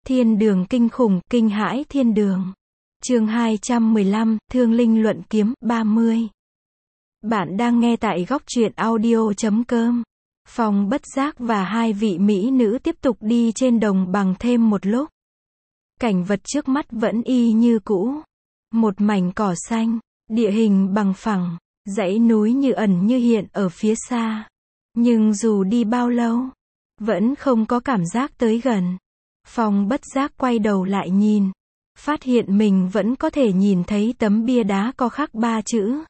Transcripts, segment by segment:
Thiên đường kinh khủng, kinh hãi thiên đường. Chương 215, Thương Linh luận kiếm, 30. Bạn đang nghe tại góc truyện audio.com. Phong Bất Giác và hai vị mỹ nữ tiếp tục đi trên đồng bằng thêm một lúc. Cảnh vật trước mắt vẫn y như cũ. Một mảnh cỏ xanh, địa hình bằng phẳng, dãy núi như ẩn như hiện ở phía xa. Nhưng dù đi bao lâu, vẫn không có cảm giác tới gần. Phong Bất Giác quay đầu lại nhìn, phát hiện mình vẫn có thể nhìn thấy tấm bia đá có khắc 3 chữ.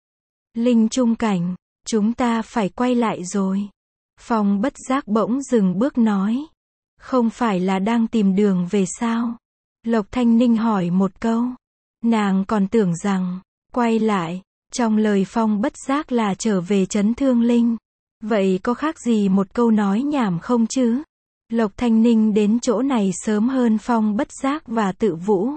Linh Trung Cảnh, chúng ta phải quay lại rồi. Phong Bất Giác bỗng dừng bước nói. Không phải là đang tìm đường về sao? Lộc Thanh Ninh hỏi một câu. Nàng còn tưởng rằng, quay lại, trong lời Phong Bất Giác là trở về trấn Thương Linh. Vậy có khác gì một câu nói nhảm không chứ? Lộc Thanh Ninh đến chỗ này sớm hơn Phong Bất Giác và Tự Vũ.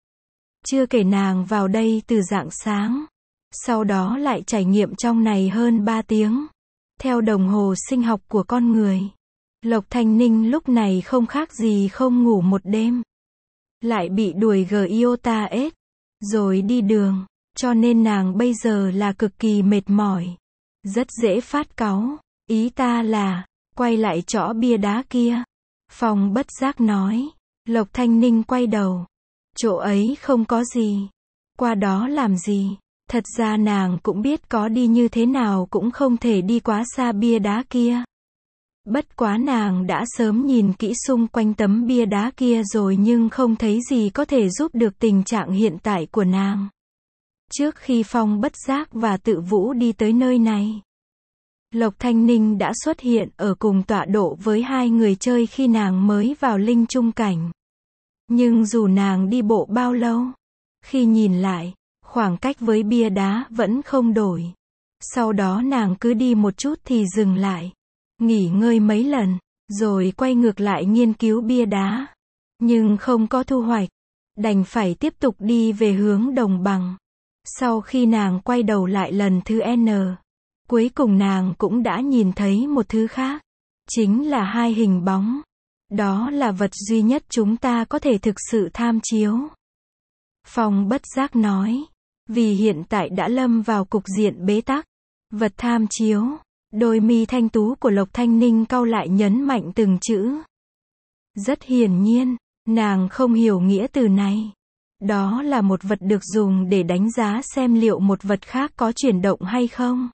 Chưa kể nàng vào đây từ rạng sáng. Sau đó lại trải nghiệm trong này hơn 3 tiếng. Theo đồng hồ sinh học của con người, Lộc Thanh Ninh lúc này không khác gì không ngủ một đêm. Lại bị đuổi Giota S, rồi đi đường, cho nên nàng bây giờ là cực kỳ mệt mỏi. Rất dễ phát cáu, ý ta là, quay lại chỗ bia đá kia. Phong Bất Giác nói. Lộc Thanh Ninh quay đầu. Chỗ ấy không có gì. Qua đó làm gì? Thật ra nàng cũng biết có đi như thế nào cũng không thể đi quá xa bia đá kia. Bất quá nàng đã sớm nhìn kỹ xung quanh tấm bia đá kia rồi nhưng không thấy gì có thể giúp được tình trạng hiện tại của nàng. Trước khi Phong Bất Giác và Tự Vũ đi tới nơi này, Lộc Thanh Ninh đã xuất hiện ở cùng tọa độ với hai người chơi khi nàng mới vào Linh Trung Cảnh. Nhưng dù nàng đi bộ bao lâu, khi nhìn lại, khoảng cách với bia đá vẫn không đổi. Sau đó nàng cứ đi một chút thì dừng lại, nghỉ ngơi mấy lần, rồi quay ngược lại nghiên cứu bia đá. Nhưng không có thu hoạch, đành phải tiếp tục đi về hướng đồng bằng. Sau khi nàng quay đầu lại lần thứ N, cuối cùng nàng cũng đã nhìn thấy một thứ khác. Chính là hai hình bóng. Đó là vật duy nhất chúng ta có thể thực sự tham chiếu. Phong Bất Giác nói. Vì hiện tại đã lâm vào cục diện bế tắc. Vật tham chiếu. Đôi mi thanh tú của Lộc Thanh Ninh cau lại nhấn mạnh từng chữ. Rất hiển nhiên, nàng không hiểu nghĩa từ này. Đó là một vật được dùng để đánh giá xem liệu một vật khác có chuyển động hay không.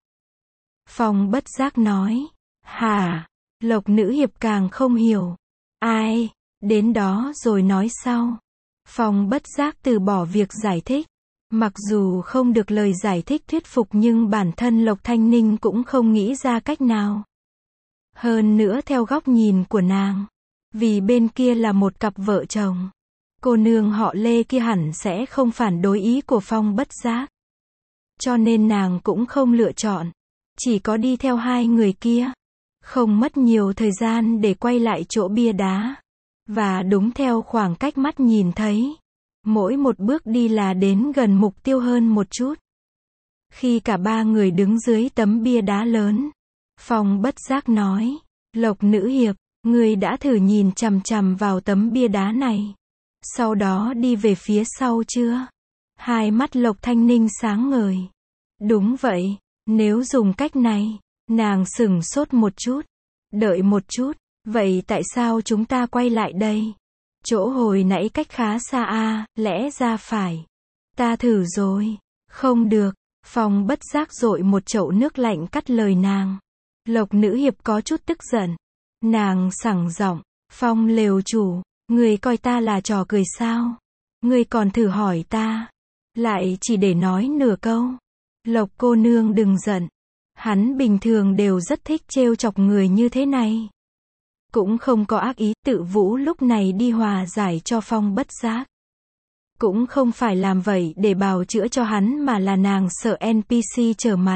Phong Bất Giác nói. Hả? Lộc Nữ Hiệp càng không hiểu. Ai? Đến đó rồi nói sau. Phong Bất Giác từ bỏ việc giải thích. Mặc dù không được lời giải thích thuyết phục nhưng bản thân Lộc Thanh Ninh cũng không nghĩ ra cách nào. Hơn nữa theo góc nhìn của nàng, vì bên kia là một cặp vợ chồng, cô nương họ Lê kia hẳn sẽ không phản đối ý của Phong Bất Giác. Cho nên nàng cũng không lựa chọn, chỉ có đi theo hai người kia. Không mất nhiều thời gian để quay lại chỗ bia đá. Và đúng theo khoảng cách mắt nhìn thấy. Mỗi một bước đi là đến gần mục tiêu hơn một chút. Khi cả ba người đứng dưới tấm bia đá lớn, Phong Bất Giác nói. Lộc Nữ Hiệp, ngươi đã thử nhìn chằm chằm vào tấm bia đá này. Sau đó đi về phía sau chưa? Hai mắt Lộc Thanh Ninh sáng ngời. Đúng vậy, nếu dùng cách này. Nàng sửng sốt một chút. Đợi một chút, vậy tại sao chúng ta quay lại đây? Chỗ hồi nãy cách khá xa à, lẽ ra phải. Ta thử rồi. Không được. Phong Bất Giác dội một chậu nước lạnh cắt lời nàng. Lộc Nữ Hiệp có chút tức giận. Nàng sẳng giọng. Phong lều chủ, người coi ta là trò cười sao? Người còn thử hỏi ta. Lại chỉ để nói nửa câu. Lộc cô nương đừng giận. Hắn bình thường đều rất thích trêu chọc người như thế này. Cũng không có ác ý. Tự Vũ lúc này đi hòa giải cho Phong Bất Giác. Cũng không phải làm vậy để bào chữa cho hắn mà là nàng sợ NPC trở mặt.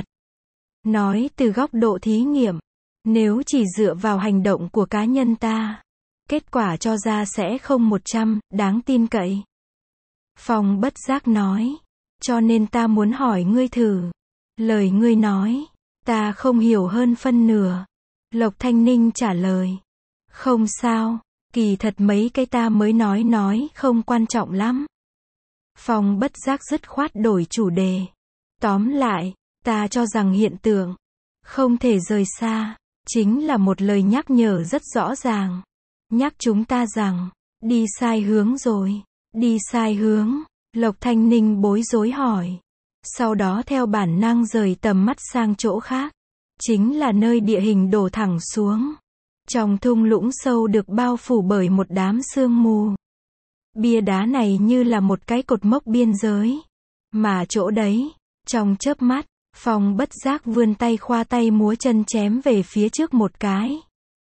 Nói từ góc độ thí nghiệm, nếu chỉ dựa vào hành động của cá nhân ta, kết quả cho ra sẽ không 100, đáng tin cậy. Phong Bất Giác nói. Cho nên ta muốn hỏi ngươi thử. Lời ngươi nói, ta không hiểu hơn phân nửa. Lộc Thanh Ninh trả lời. Không sao, Kỳ thật mấy cái ta mới nói không quan trọng lắm. Phong bất giác dứt khoát đổi chủ đề. Tóm lại, ta cho rằng hiện tượng không thể rời xa, chính là một lời nhắc nhở rất rõ ràng. Nhắc chúng ta rằng, đi sai hướng rồi. Đi sai hướng, Lộc Thanh Ninh bối rối hỏi. Sau đó theo bản năng rời tầm mắt sang chỗ khác. Chính là nơi địa hình đổ thẳng xuống. Trong thung lũng sâu được bao phủ bởi một đám sương mù. Bia đá này như là một cái cột mốc biên giới. Mà chỗ đấy, trong chớp mắt, Phong bất giác vươn tay khoa tay múa chân chém về phía trước một cái.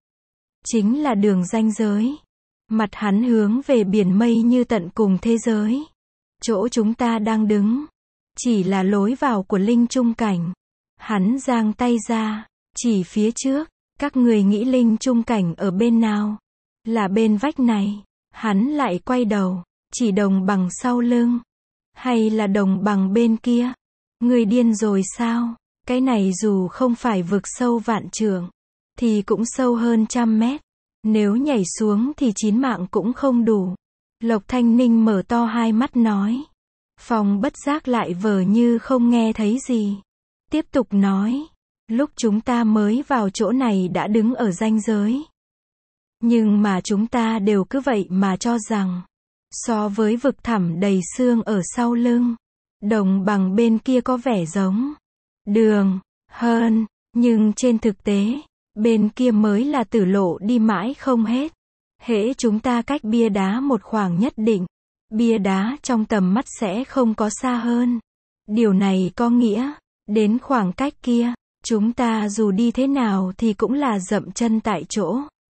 Chính là đường ranh giới. Mặt hắn hướng về biển mây như tận cùng thế giới. Chỗ chúng ta đang đứng, chỉ là lối vào của linh trung cảnh. Hắn giang tay ra, chỉ phía trước. Các người nghĩ linh trung cảnh ở bên nào? Là bên vách này. Hắn lại quay đầu, chỉ đồng bằng sau lưng. Hay là đồng bằng bên kia? Người điên rồi sao? Cái này dù không phải vực sâu vạn trượng, thì cũng sâu hơn 100 mét. Nếu nhảy xuống thì 9 mạng cũng không đủ. Lộc Thanh Ninh mở to hai mắt nói. Phong bất giác lại vờ như không nghe thấy gì. Tiếp tục nói. Lúc chúng ta mới vào chỗ này đã đứng ở ranh giới. Nhưng mà chúng ta đều cứ vậy mà cho rằng, so với vực thẳm đầy xương ở sau lưng, đồng bằng bên kia có vẻ giống đường hơn, nhưng trên thực tế, bên kia mới là tử lộ đi mãi không hết. Hễ chúng ta cách bia đá một khoảng nhất định, bia đá trong tầm mắt sẽ không có xa hơn. Điều này có nghĩa, đến khoảng cách kia, chúng ta dù đi thế nào thì cũng là dậm chân tại chỗ.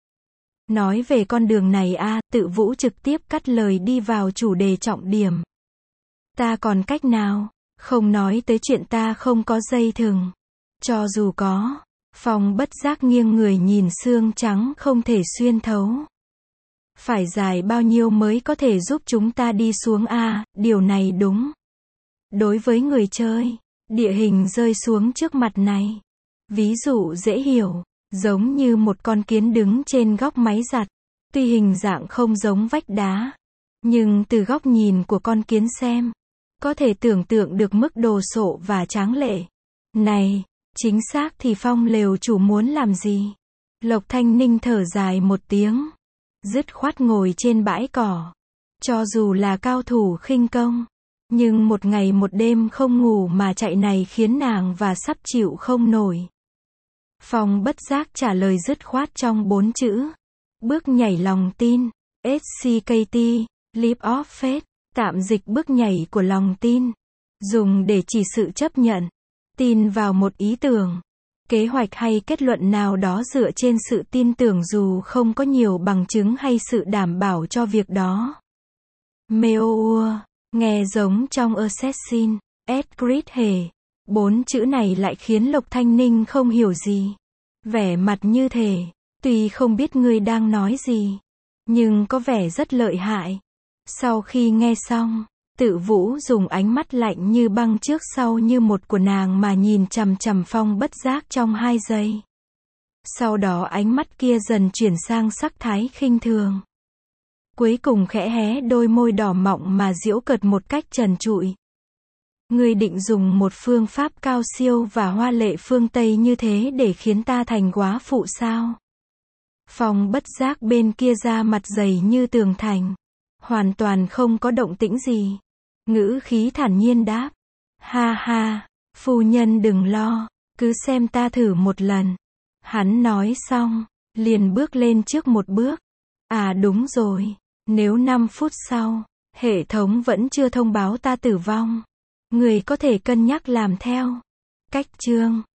Nói về con đường này Tự Vũ trực tiếp cắt lời đi vào chủ đề trọng điểm. Ta còn cách nào? Không nói tới chuyện ta không có dây thừng. Cho dù có, Phong bất giác nghiêng người nhìn xương trắng không thể xuyên thấu. Phải dài bao nhiêu mới có thể giúp chúng ta đi xuống điều này đúng. Đối với người chơi, địa hình rơi xuống trước mặt này. Ví dụ dễ hiểu, giống như một con kiến đứng trên góc máy giặt. Tuy hình dạng không giống vách đá, nhưng từ góc nhìn của con kiến xem, có thể tưởng tượng được mức đồ sộ và tráng lệ. Này, chính xác thì Phong lều chủ muốn làm gì? Lộc Thanh Ninh thở dài một tiếng, dứt khoát ngồi trên bãi cỏ. Cho dù là cao thủ khinh công, nhưng một ngày một đêm không ngủ mà chạy này khiến nàng và sắp chịu không nổi. Phong bất giác trả lời dứt khoát trong 4 chữ. Bước nhảy lòng tin. SCKT, Leap of Faith, tạm dịch bước nhảy của lòng tin. Dùng để chỉ sự chấp nhận, tin vào một ý tưởng, kế hoạch hay kết luận nào đó dựa trên sự tin tưởng dù không có nhiều bằng chứng hay sự đảm bảo cho việc đó. Meoua, nghe giống trong Assassin's Creed hề. 4 chữ này lại khiến Lộc Thanh Ninh không hiểu gì. Vẻ mặt như thể, tuy không biết ngươi đang nói gì, nhưng có vẻ rất lợi hại. Sau khi nghe xong, Tự Vũ dùng ánh mắt lạnh như băng trước sau như một của nàng mà nhìn chằm chằm Phong bất giác trong 2 giây. Sau đó ánh mắt kia dần chuyển sang sắc thái khinh thường. Cuối cùng khẽ hé đôi môi đỏ mọng mà giễu cợt một cách trần trụi. Ngươi định dùng một phương pháp cao siêu và hoa lệ phương Tây như thế để khiến ta thành góa phụ sao? Phong bất giác bên kia ra mặt dày như tường thành. Hoàn toàn không có động tĩnh gì. Ngữ khí thản nhiên đáp. Ha ha, phu nhân đừng lo, cứ xem ta thử một lần. Hắn nói xong, liền bước lên trước một bước. Đúng rồi, nếu 5 phút sau, hệ thống vẫn chưa thông báo ta tử vong, người có thể cân nhắc làm theo. Cách chương